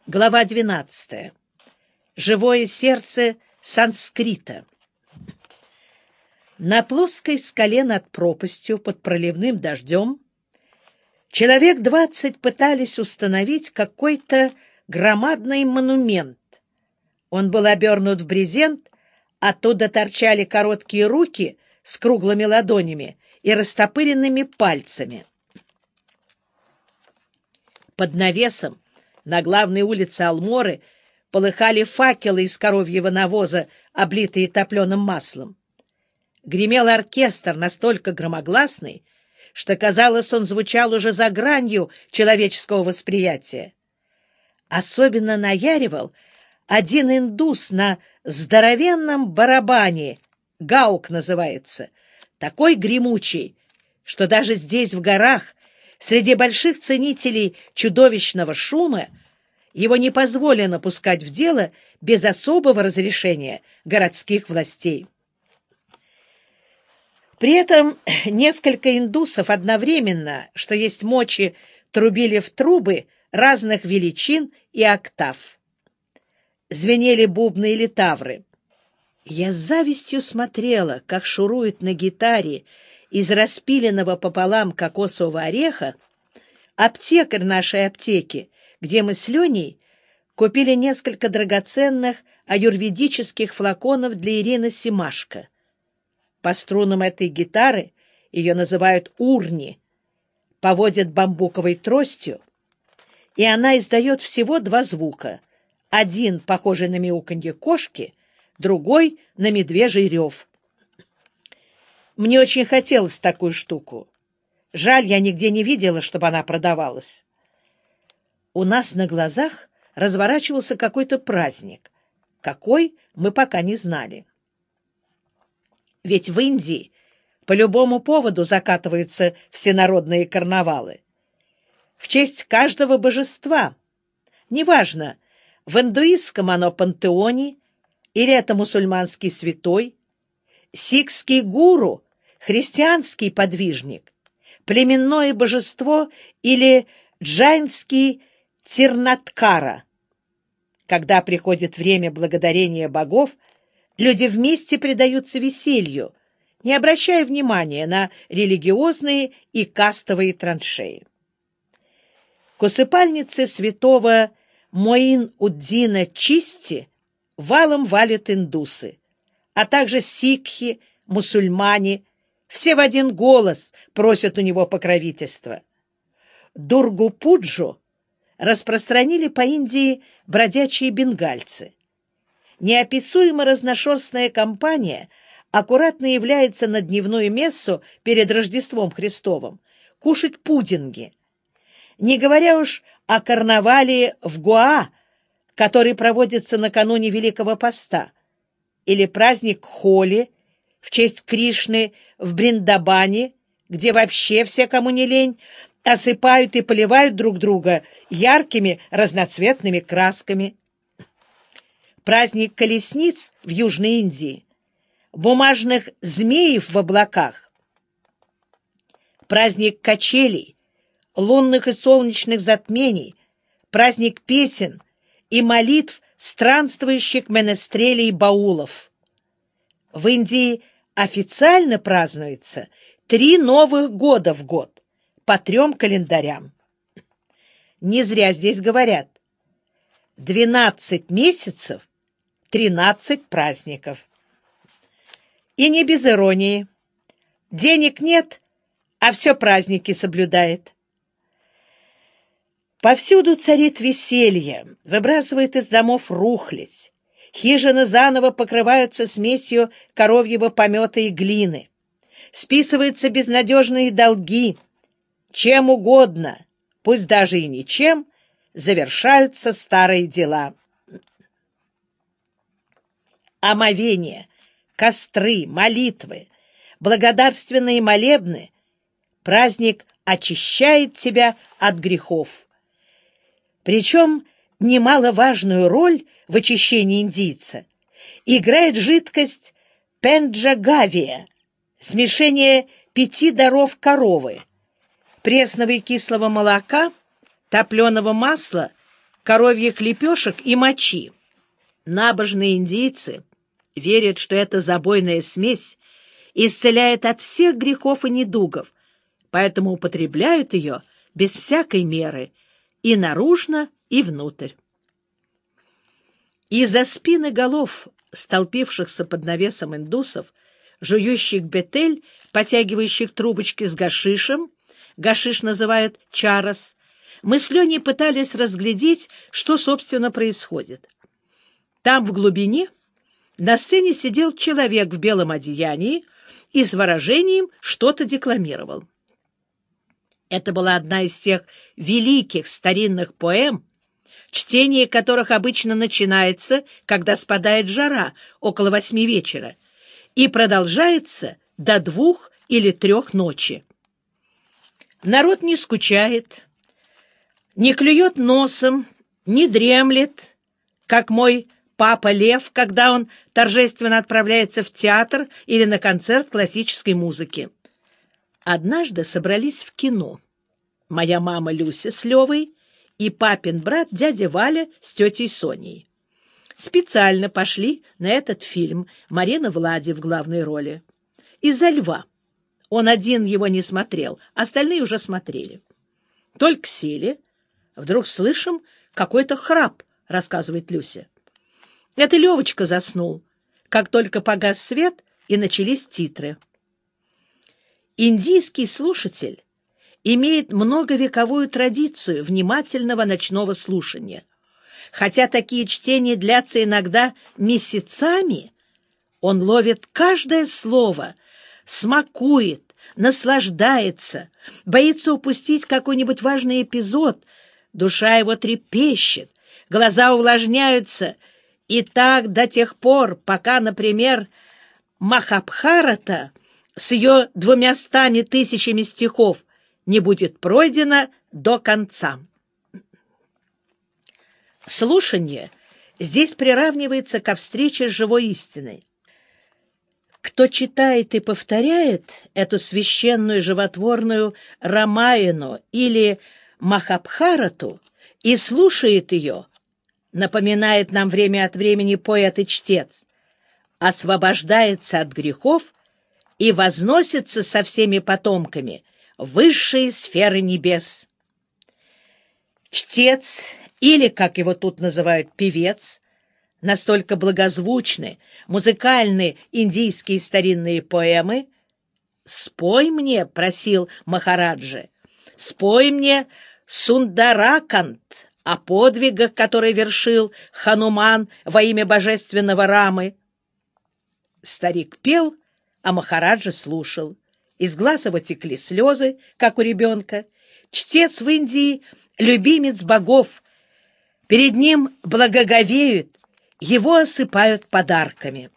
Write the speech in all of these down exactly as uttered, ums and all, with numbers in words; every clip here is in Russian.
Глава двенадцатая. Живое сердце санскрита. На плоской скале над пропастью под проливным дождем человек двадцать пытались установить какой-то громадный монумент. Он был обернут в брезент, оттуда торчали короткие руки с круглыми ладонями и растопыренными пальцами. Под навесом на главной улице Алморы полыхали факелы из коровьего навоза, облитые топленым маслом. Гремел оркестр настолько громогласный, что, казалось, он звучал уже за гранью человеческого восприятия. Особенно наяривал один индус на здоровенном барабане, гаук называется, такой гремучий, что даже здесь, в горах, среди больших ценителей чудовищного шума, его не позволено пускать в дело без особого разрешения городских властей. При этом несколько индусов одновременно, что есть мочи, трубили в трубы разных величин и октав. Звенели бубны и литавры. Я с завистью смотрела, как шурует на гитаре из распиленного пополам кокосового ореха аптекарь нашей аптеки, где мы с Леней купили несколько драгоценных аюрведических флаконов для Ирины Симашко. По струнам этой гитары, ее называют урни, поводят бамбуковой тростью, и она издает всего два звука. Один, похожий на мяуканье кошки, другой — на медвежий рев. Мне очень хотелось такую штуку. Жаль, я нигде не видела, чтобы она продавалась. У нас на глазах разворачивался какой-то праздник. Какой, мы пока не знали. Ведь в Индии по любому поводу закатываются всенародные карнавалы. В честь каждого божества. Неважно, в индуистском оно пантеоне, или это мусульманский святой, сикхский гуру, христианский подвижник, племенное божество или джайнский Тирнаткара. Когда приходит время благодарения богов, люди вместе предаются веселью, не обращая внимания на религиозные и кастовые траншеи. К усыпальнице святого Моин-Уддина Чисти валом валят индусы, а также сикхи, мусульмане, все в один голос просят у него покровительства. Дургу-пуджу распространили по Индии бродячие бенгальцы. Неописуемо разношерстная компания аккуратно является на дневную мессу перед Рождеством Христовым кушать пудинги, не говоря уж о карнавале в Гоа, который проводится накануне Великого Поста, или праздник Холи в честь Кришны в Бриндабане, где вообще все, кому не лень, осыпают и поливают друг друга яркими разноцветными красками. Праздник колесниц в Южной Индии, бумажных змеев в облаках, праздник качелей, лунных и солнечных затмений, праздник песен и молитв странствующих менестрелей и баулов. В Индии официально празднуется три новых года в год, по трем календарям. Не зря здесь говорят: двенадцать месяцев, тринадцать праздников. И не без иронии. Денег нет, а все праздники соблюдает. Повсюду царит веселье, выбрасывает из домов рухлядь. Хижины заново покрываются смесью коровьего помета и глины. Списываются безнадежные долги. Чем угодно, пусть даже и ничем, завершаются старые дела. Омовения, костры, молитвы, благодарственные молебны — праздник очищает тебя от грехов. Причем немаловажную роль в очищении индийца играет жидкость пенджагавия, смешение пяти даров коровы, пресного и кислого молока, топленого масла коровьих лепешек и мочи. Набожные индейцы верят, что эта забойная смесь исцеляет от всех грехов и недугов, поэтому употребляют ее без всякой меры и наружно, и внутрь. Из-за спины голов, столпившихся под навесом индусов, жующих бетель, потягивающих трубочки с гашишем, гашиш называют чарос, мы с Леней пытались разглядеть, что, собственно, происходит. Там, в глубине, на сцене сидел человек в белом одеянии и с выражением что-то декламировал. Это была одна из тех великих старинных поэм, чтение которых обычно начинается, когда спадает жара, около восьми вечера, и продолжается до двух или трех ночи. Народ не скучает, не клюет носом, не дремлет, как мой папа Лев, когда он торжественно отправляется в театр или на концерт классической музыки. Однажды собрались в кино. Моя мама Люся с Левой и папин брат дядя Валя с тетей Соней. Специально пошли на этот фильм Марина Влади в главной роли. Из-за Льва. Он один его не смотрел, остальные уже смотрели. Только сели, вдруг слышим какой-то храп, рассказывает Люся. Это Левочка заснул, как только погас свет и начались титры. Индийский слушатель имеет многовековую традицию внимательного ночного слушания. Хотя такие чтения длятся иногда месяцами, он ловит каждое слово, смакует, наслаждается, боится упустить какой-нибудь важный эпизод, душа его трепещет, глаза увлажняются, и так до тех пор, пока, например, Махабхарата с ее двумястами тысячами стихов не будет пройдено до конца. Слушание здесь приравнивается ко встрече с живой истиной. Кто читает и повторяет эту священную животворную Рамаяну или Махабхарату и слушает ее, напоминает нам время от времени поэт и чтец, освобождается от грехов и возносится со всеми потомками в высшие сферы небес. Чтец, или, как его тут называют, певец, настолько благозвучны, музыкальны индийские старинные поэмы. «Спой мне», — просил Махараджа, — «спой мне Сундаракант о подвигах, которые вершил Хануман во имя божественного Рамы». Старик пел, а Махараджа слушал. Из глаз его текли слезы, как у ребенка. Чтец в Индии — любимец богов. Перед ним благоговеют, его осыпают подарками.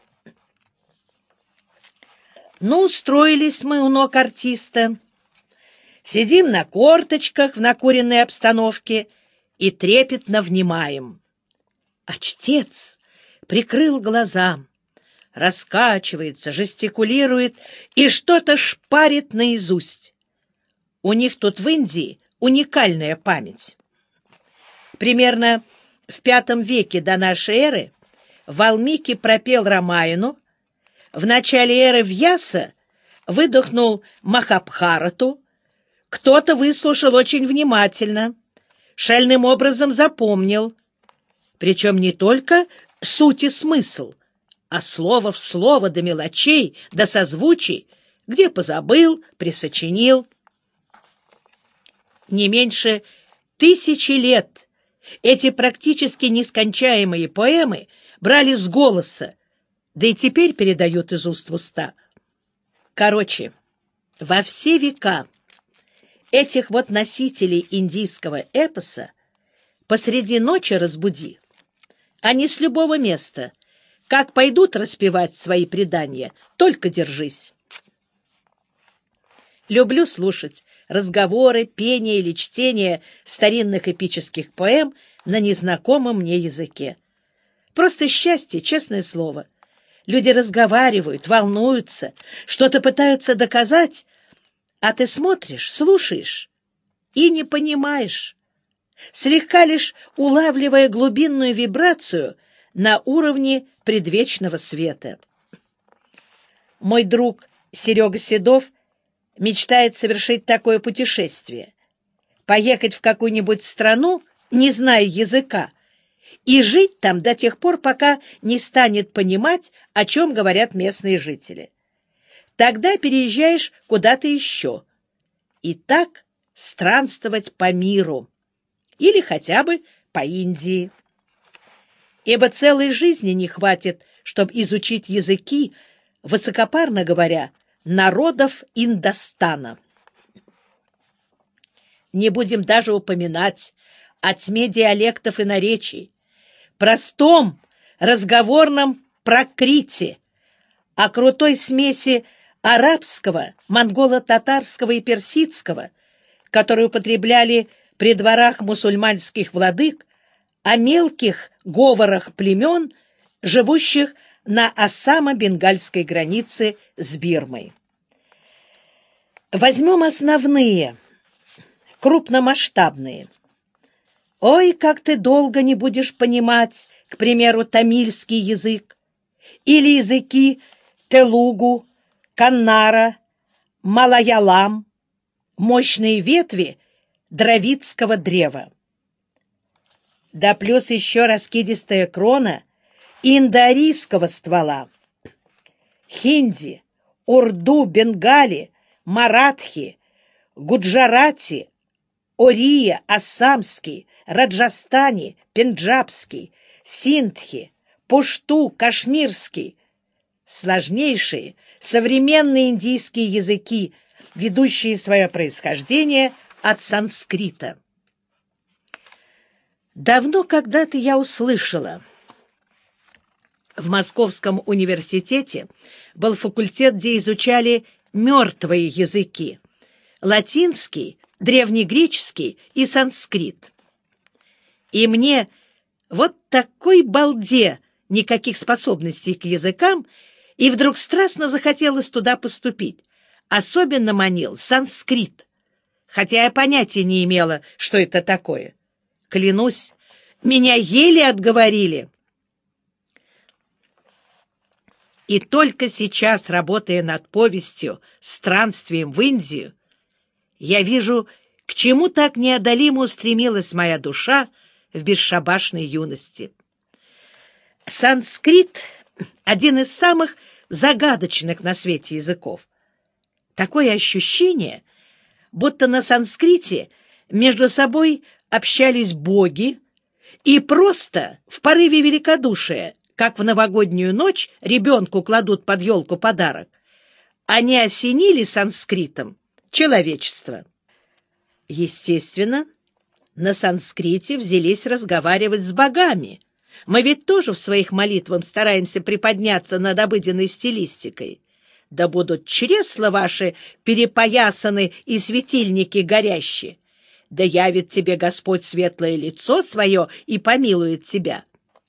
Ну, устроились мы у ног артиста. Сидим на корточках в накуренной обстановке и трепетно внимаем. А чтец прикрыл глаза, раскачивается, жестикулирует и что-то шпарит наизусть. У них тут в Индии уникальная память. Примерно в пятом веке до нашей эры Валмики пропел Рамаяну, в начале эры Вьяса выдохнул Махабхарату, кто-то выслушал очень внимательно, шальным образом запомнил, причем не только суть и смысл, а слово в слово до мелочей, до созвучий, где позабыл, присочинил. Не меньше тысячи лет эти практически нескончаемые поэмы брали с голоса, да и теперь передают из уст в уста. Короче, во все века этих вот носителей индийского эпоса посреди ночи разбуди. Они с любого места, как пойдут распевать свои предания, только держись. Люблю слушать разговоры, пение или чтение старинных эпических поэм на незнакомом мне языке. Просто счастье, честное слово. Люди разговаривают, волнуются, что-то пытаются доказать, а ты смотришь, слушаешь и не понимаешь. слегка лишь улавливая глубинную вибрацию на уровне предвечного света. Мой друг Серега Седов мечтает совершить такое путешествие, поехать в какую-нибудь страну, не зная языка, и жить там до тех пор, пока не станет понимать, о чем говорят местные жители. Тогда переезжаешь куда-то еще. И так странствовать по миру. Или хотя бы по Индии. Ибо целой жизни не хватит, чтобы изучить языки, высокопарно говоря, народов Индостана. Не будем даже упоминать о тьме диалектов и наречий, простом разговорном пракрите, о крутой смеси арабского, монголо-татарского и персидского, которые употребляли при дворах мусульманских владык, о мелких говорах племен, живущих на Ассамо-бенгальской границе с Бирмой. Возьмем основные, крупномасштабные. Ой, как ты долго не будешь понимать, к примеру, тамильский язык или языки телугу, каннара, малаялам, мощные ветви дравидского древа. Да плюс еще раскидистая крона индоарийского ствола. Хинди, урду, бенгали, маратхи, гуджарати, ория, ассамский, раджастани, пенджабский, синдхи, пушту, кашмирский. Сложнейшие современные индийские языки, ведущие свое происхождение от санскрита. Давно когда-то я услышала, в Московском университете был факультет, где изучали мертвые языки — латинский, древнегреческий и санскрит. И мне вот такой балде никаких способностей к языкам, и вдруг страстно захотелось туда поступить. Особенно манил санскрит, хотя я понятия не имела, что это такое. Клянусь, меня еле отговорили. И только сейчас, работая над повестью «Странствием в Индию», я вижу, к чему так неодолимо устремилась моя душа в бесшабашной юности. Санскрит — один из самых загадочных на свете языков. Такое ощущение, будто на санскрите между собой общались боги и просто в порыве великодушия, как в новогоднюю ночь ребенку кладут под елку подарок, они осенили санскритом человечество. Естественно, на санскрите взялись разговаривать с богами. Мы ведь тоже в своих молитвах стараемся приподняться над обыденной стилистикой. Да будут чресла ваши перепоясаны и светильники горящие. Да явит тебе Господь светлое лицо свое и помилует тебя.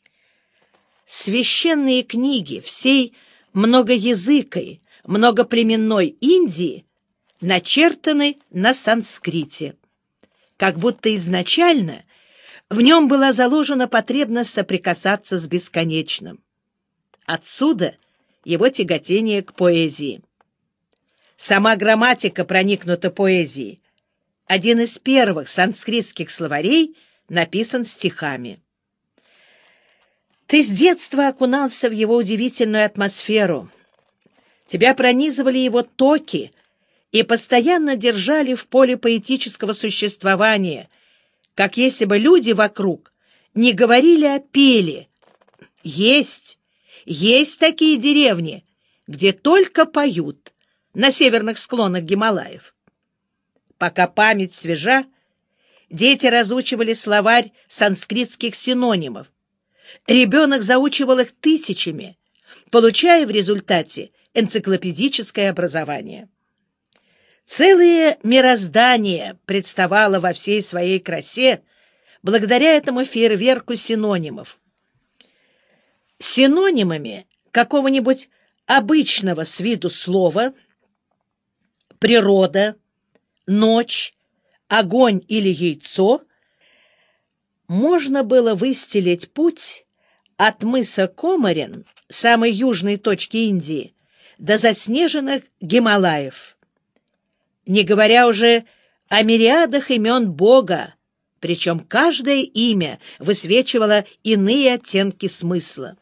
Священные книги всей многоязыкой, многоплеменной Индии начертаны на санскрите. Как будто изначально в нем была заложена потребность соприкасаться с бесконечным. Отсюда его тяготение к поэзии. Сама грамматика проникнута поэзией. Один из первых санскритских словарей написан стихами. Ты с детства окунался в его удивительную атмосферу. Тебя пронизывали его токи и постоянно держали в поле поэтического существования, как если бы люди вокруг не говорили, а пели. Есть, есть такие деревни, где только поют, на северных склонах Гималаев. Пока память свежа, дети разучивали словарь санскритских синонимов. Ребенок заучивал их тысячами, получая в результате энциклопедическое образование. Целое мироздание представало во всей своей красе благодаря этому фейерверку синонимов. Синонимами какого-нибудь обычного с виду слова природа, ночь, огонь или яйцо можно было выстелить путь от мыса Коморин, самой южной точки Индии, до заснеженных Гималаев, не говоря уже о мириадах имен Бога, причем каждое имя высвечивало иные оттенки смысла.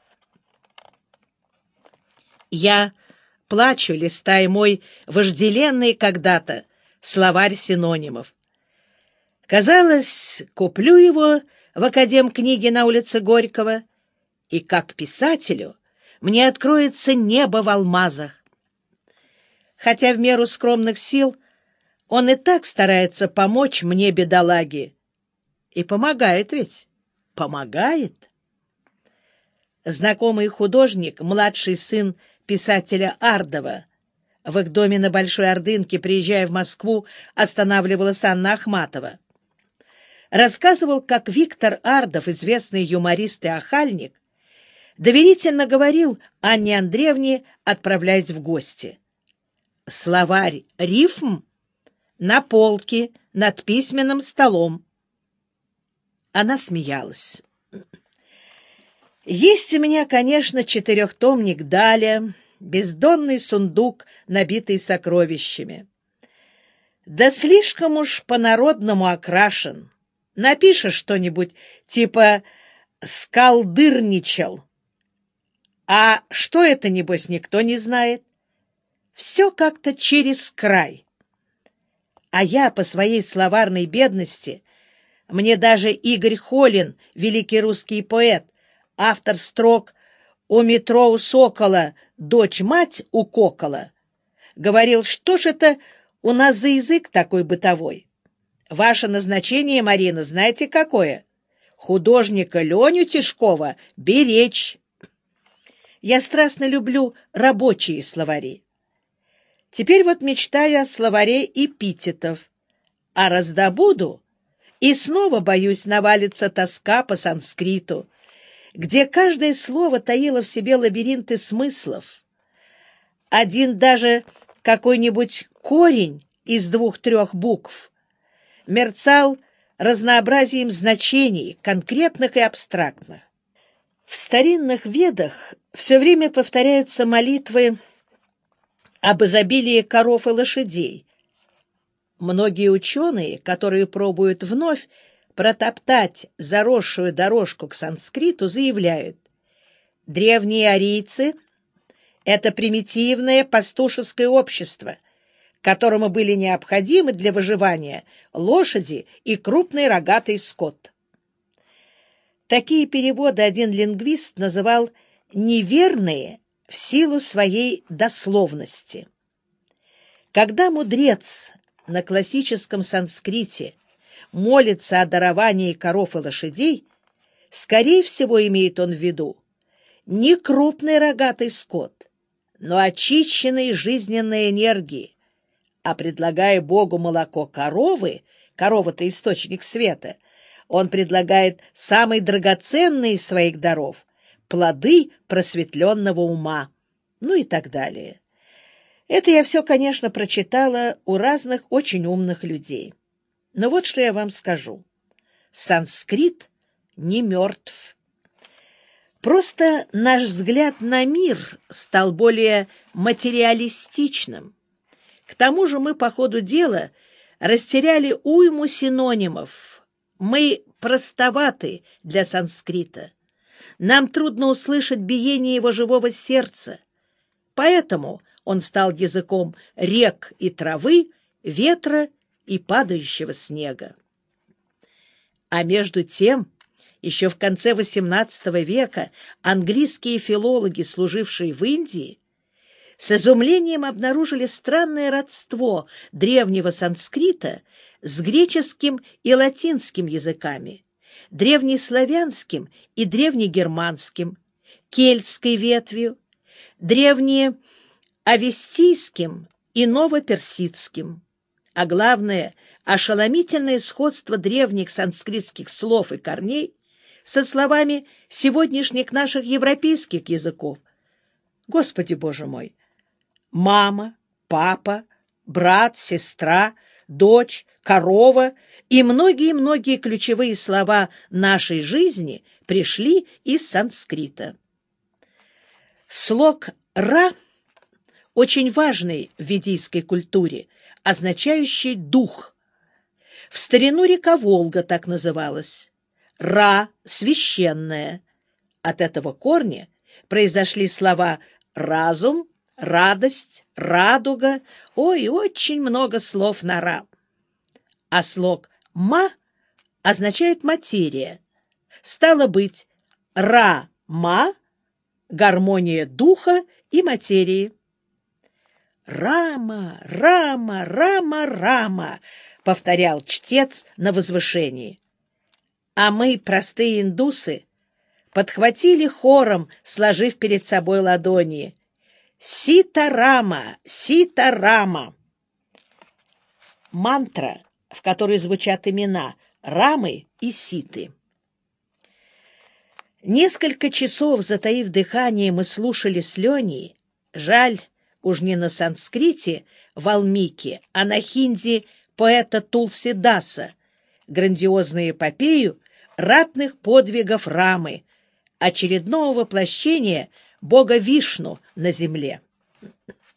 Я плачу, листая мой вожделенный когда-то словарь синонимов. Казалось, куплю его в академ-книге на улице Горького, и как писателю мне откроется небо в алмазах. Хотя в меру скромных сил он и так старается помочь мне, бедолаге. И помогает ведь, помогает. Знакомый художник, младший сын писателя Ардова, в их доме на Большой Ордынке, приезжая в Москву, останавливалась Анна Ахматова, рассказывал, как Виктор Ардов, известный юморист и охальник, доверительно говорил Анне Андреевне, отправляясь в гости: «Словарь рифм на полке над письменным столом». Она смеялась. Есть у меня, конечно, четырехтомник Даля, бездонный сундук, набитый сокровищами. Да слишком уж по-народному окрашен. Напишешь что-нибудь типа «скалдырничал». А что это, небось, никто не знает. Все как-то через край. А я по своей словарной бедности, мне даже Игорь Холин, великий русский поэт, автор строк «У метро у сокола, дочь-мать у кокола», говорил, что ж это у нас за язык такой бытовой. Ваше назначение, Марина, знаете какое? Художника Леню Тишкова беречь. Я страстно люблю рабочие словари. Теперь вот мечтаю о словаре эпитетов, а раздобуду, и снова, боюсь, навалится тоска по санскриту, где каждое слово таило в себе лабиринты смыслов. Один даже какой-нибудь корень из двух-трех букв мерцал разнообразием значений, конкретных и абстрактных. В старинных ведах все время повторяются молитвы об изобилии коров и лошадей. Многие ученые, которые пробуют вновь протоптать заросшую дорожку к санскриту, заявляют: древние арийцы — это примитивное пастушеское общество, которому были необходимы для выживания лошади и крупный рогатый скот. Такие переводы один лингвист называл неверные в силу своей дословности. Когда мудрец на классическом санскрите молится о даровании коров и лошадей, скорее всего, имеет он в виду не крупный рогатый скот, но очищенные жизненной энергии, а предлагая Богу молоко коровы, корова-то источник света, он предлагает самый драгоценный из своих даров — плоды просветленного ума, ну и так далее. Это я все, конечно, прочитала у разных очень умных людей. Но вот что я вам скажу. Санскрит не мертв. Просто наш взгляд на мир стал более материалистичным. К тому же мы по ходу дела растеряли уйму синонимов. Мы простоваты для санскрита. Нам трудно услышать биение его живого сердца. Поэтому он стал языком рек и травы, ветра и падающего снега. А между тем, еще в конце восемнадцатого века английские филологи, служившие в Индии, с изумлением обнаружили странное родство древнего санскрита с греческим и латинским языками, древнеславянским и древнегерманским, кельтской ветвью, древнеавестийским и новоперсидским. А главное, ошеломительное сходство древних санскритских слов и корней со словами сегодняшних наших европейских языков. Господи Боже мой! Мама, папа, брат, сестра, дочь, корова и многие-многие ключевые слова нашей жизни пришли из санскрита. Слог «ра» очень важный в ведийской культуре, означающий «дух». В старину река Волга так называлась. «Ра» — священная. От этого корня произошли слова «разум», «радость», «радуга». Ой, очень много слов на «ра». А слог «ма» означает «материя». Стало быть, «ра-ма» — гармония духа и материи. «Рама, Рама, Рама, Рама», — повторял чтец на возвышении. А мы, простые индусы, подхватили хором, сложив перед собой ладони: «Сита-рама, Сита-рама». Мантра, в которой звучат имена Рамы и Ситы. Несколько часов, затаив дыхание, мы слушали с Леней, жаль, уж не на санскрите Валмики, а на хинди поэта Тулсидаса, грандиозную эпопею ратных подвигов Рамы, очередного воплощения бога Вишну на земле.